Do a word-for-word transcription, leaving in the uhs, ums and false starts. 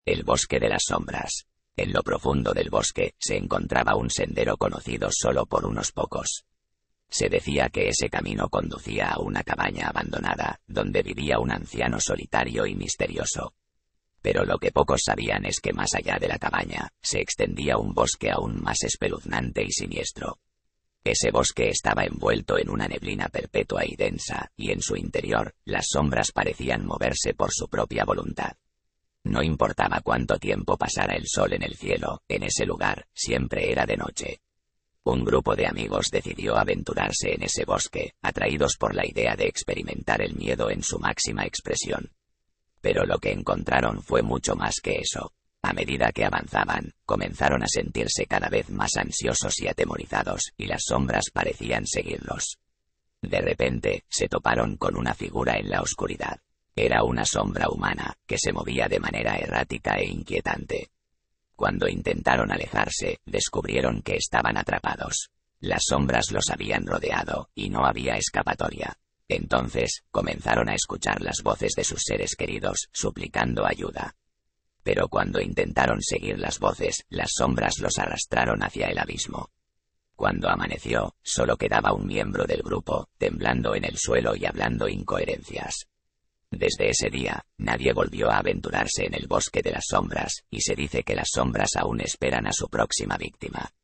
El bosque de las sombras. En lo profundo del bosque se encontraba un sendero conocido solo por unos pocos. Se decía que ese camino conducía a una cabaña abandonada, donde vivía un anciano solitario y misterioso. Pero lo que pocos sabían es que más allá de la cabaña, se extendía un bosque aún más espeluznante y siniestro. Ese bosque estaba envuelto en una neblina perpetua y densa, y en su interior, las sombras parecían moverse por su propia voluntad. No importaba cuánto tiempo pasara el sol en el cielo, en ese lugar, siempre era de noche. Un grupo de amigos decidió aventurarse en ese bosque, atraídos por la idea de experimentar el miedo en su máxima expresión. Pero lo que encontraron fue mucho más que eso. A medida que avanzaban, comenzaron a sentirse cada vez más ansiosos y atemorizados, y las sombras parecían seguirlos. De repente, se toparon con una figura en la oscuridad. Era una sombra humana, que se movía de manera errática e inquietante. Cuando intentaron alejarse, descubrieron que estaban atrapados. Las sombras los habían rodeado, y no había escapatoria. Entonces, comenzaron a escuchar las voces de sus seres queridos, suplicando ayuda. Pero cuando intentaron seguir las voces, las sombras los arrastraron hacia el abismo. Cuando amaneció, solo quedaba un miembro del grupo, temblando en el suelo y hablando incoherencias. Desde ese día, nadie volvió a aventurarse en el bosque de las sombras, y se dice que las sombras aún esperan a su próxima víctima.